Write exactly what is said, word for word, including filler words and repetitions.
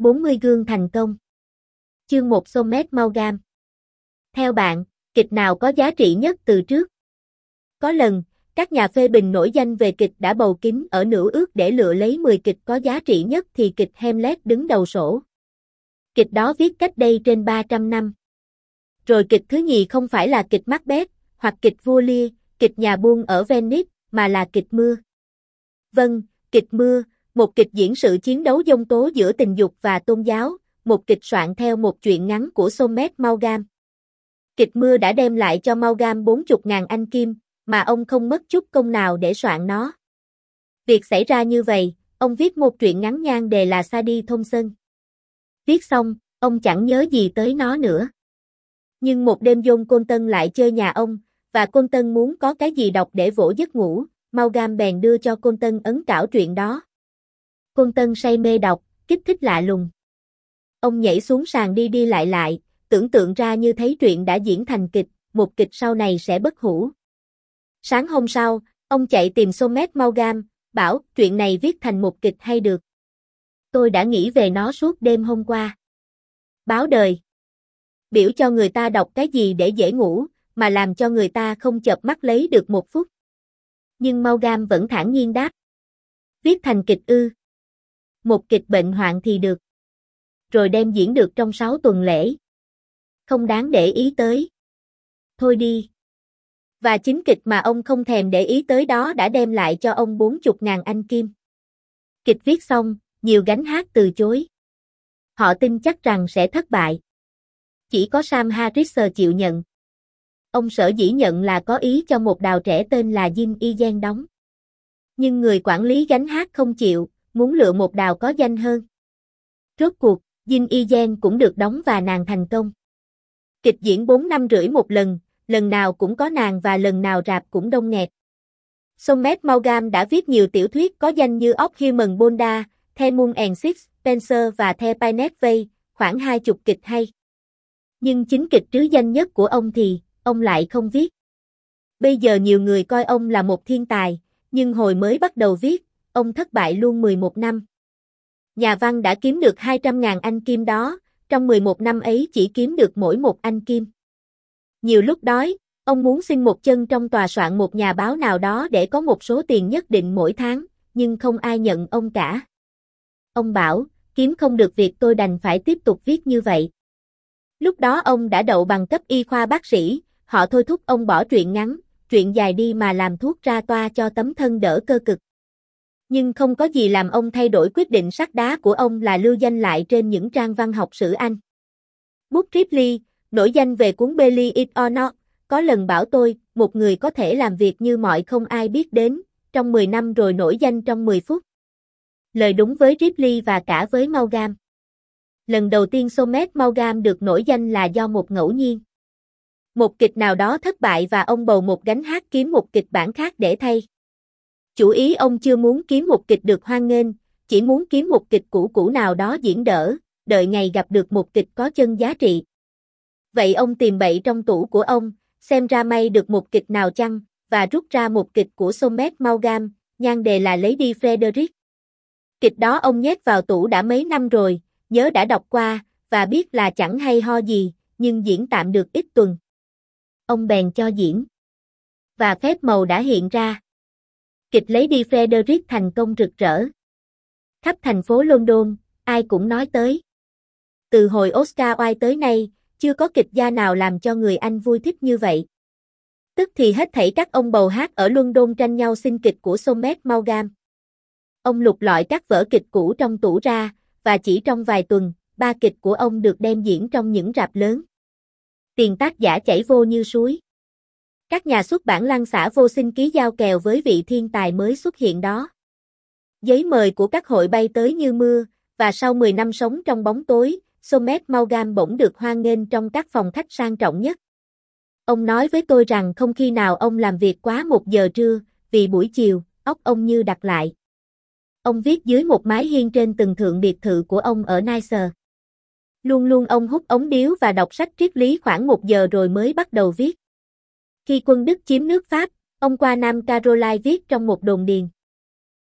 bốn mươi gương thành công. Chương một Somet Maugham. Theo bạn, kịch nào có giá trị nhất từ trước? Có lần, các nhà phê bình nổi danh về kịch đã bầu kín ở nửa ước để lựa lấy mười kịch có giá trị nhất thì kịch Hamlet đứng đầu sổ. Kịch đó viết cách đây trên ba trăm năm. Rồi kịch thứ nhì không phải là kịch Macbeth, hoặc kịch Vua Lear, kịch nhà buôn ở Venice, mà là kịch Mưa. Vâng, kịch Mưa, một kịch diễn sự chiến đấu dông tố giữa tình dục và tôn giáo, một kịch soạn theo một truyện ngắn của Somet Maugham. Kịch Mưa đã đem lại cho Maugham bốn mươi ngàn Anh Kim, mà ông không mất chút công nào để soạn nó. Việc xảy ra như vậy, ông viết một truyện ngắn nhan đề là Sadie Thompson. Viết xong, ông chẳng nhớ gì tới nó nữa. Nhưng một đêm John Colton lại chơi nhà ông, và Colton muốn có cái gì đọc để vỗ giấc ngủ, Maugham bèn đưa cho Colton ấn cảo truyện đó. Colton say mê đọc, kích thích lạ lùng. Ông nhảy xuống sàn đi đi lại lại, tưởng tượng ra như thấy truyện đã diễn thành kịch, một kịch sau này sẽ bất hủ. Sáng hôm sau, ông chạy tìm Somet Maugham, bảo truyện này viết thành một kịch hay được. Tôi đã nghĩ về nó suốt đêm hôm qua. Báo đời. Biểu cho người ta đọc cái gì để dễ ngủ, mà làm cho người ta không chợp mắt lấy được một phút. Nhưng Maugham vẫn thản nhiên đáp. Viết thành kịch ư. Một kịch bệnh hoạn thì được. Rồi đem diễn được trong sáu tuần lễ. Không đáng để ý tới. Thôi đi. Và chính kịch mà ông không thèm để ý tới đó đã đem lại cho ông bốn mươi ngàn Anh Kim. Kịch viết xong, nhiều gánh hát từ chối. Họ tin chắc rằng sẽ thất bại. Chỉ có Sam Harris chịu nhận. Ông sở dĩ nhận là có ý cho một đào trẻ tên là Jin Iyen đóng. Nhưng người quản lý gánh hát không chịu, muốn lựa một đào có danh hơn. Rốt cuộc, Jin Iyen cũng được đóng và nàng thành công. Kịch diễn bốn năm rưỡi một lần, lần nào cũng có nàng và lần nào rạp cũng đông nghẹt. Somet Maugham đã viết nhiều tiểu thuyết có danh như Of Human Bonda, The Moon and Sixpence và The Pinette Way, khoảng hai chục kịch hay. Nhưng chính kịch trứ danh nhất của ông thì, ông lại không viết. Bây giờ nhiều người coi ông là một thiên tài, nhưng hồi mới bắt đầu viết, ông thất bại luôn mười một năm. Nhà văn đã kiếm được hai trăm ngàn Anh Kim đó, trong mười một năm ấy chỉ kiếm được mỗi một Anh Kim. Nhiều lúc đói, ông muốn xin một chân trong tòa soạn một nhà báo nào đó để có một số tiền nhất định mỗi tháng, nhưng không ai nhận ông cả. Ông bảo, kiếm không được việc tôi đành phải tiếp tục viết như vậy. Lúc đó ông đã đậu bằng cấp y khoa bác sĩ, họ thôi thúc ông bỏ truyện ngắn, truyện dài đi mà làm thuốc ra toa cho tấm thân đỡ cơ cực. Nhưng không có gì làm ông thay đổi quyết định sắt đá của ông là lưu danh lại trên những trang văn học sử Anh. Bút Ripley, nổi danh về cuốn Believe It or Not, có lần bảo tôi, một người có thể làm việc như mọi không ai biết đến, trong mười năm rồi nổi danh trong mười phút. Lời đúng với Ripley và cả với Maugham. Lần đầu tiên Somet Maugham được nổi danh là do một ngẫu nhiên. Một kịch nào đó thất bại và ông bầu một gánh hát kiếm một kịch bản khác để thay. Chủ ý ông chưa muốn kiếm một kịch được hoan nghênh, chỉ muốn kiếm một kịch cũ cũ nào đó diễn đỡ, đợi ngày gặp được một kịch có chân giá trị. Vậy ông tìm bậy trong tủ của ông, xem ra may được một kịch nào chăng, và rút ra một kịch của Somet Maugham, nhan đề là Lady Frederick. Kịch đó ông nhét vào tủ đã mấy năm rồi, nhớ đã đọc qua, và biết là chẳng hay ho gì, nhưng diễn tạm được ít tuần. Ông bèn cho diễn. Và phép màu đã hiện ra. Kịch Lady Frederick thành công rực rỡ. Khắp thành phố London, ai cũng nói tới. Từ hồi Oscar Wilde tới nay, chưa có kịch gia nào làm cho người Anh vui thích như vậy. Tức thì hết thảy các ông bầu hát ở London tranh nhau xin kịch của Somet Maugham. Ông lục lọi các vở kịch cũ trong tủ ra, và chỉ trong vài tuần, ba kịch của ông được đem diễn trong những rạp lớn. Tiền tác giả chảy vô như suối. Các nhà xuất bản lăn xả vô xin ký giao kèo với vị thiên tài mới xuất hiện đó. Giấy mời của các hội bay tới như mưa, và sau mười năm sống trong bóng tối, Somet Maugham bỗng được hoan nghênh trong các phòng khách sang trọng nhất. Ông nói với tôi rằng không khi nào ông làm việc quá một giờ trưa, vì buổi chiều, óc ông như đặt lại. Ông viết dưới một mái hiên trên tầng thượng biệt thự của ông ở Nice. Luôn luôn ông hút ống điếu và đọc sách triết lý khoảng một giờ rồi mới bắt đầu viết. Khi quân Đức chiếm nước Pháp, ông qua Nam Caroline viết trong một đồn điền.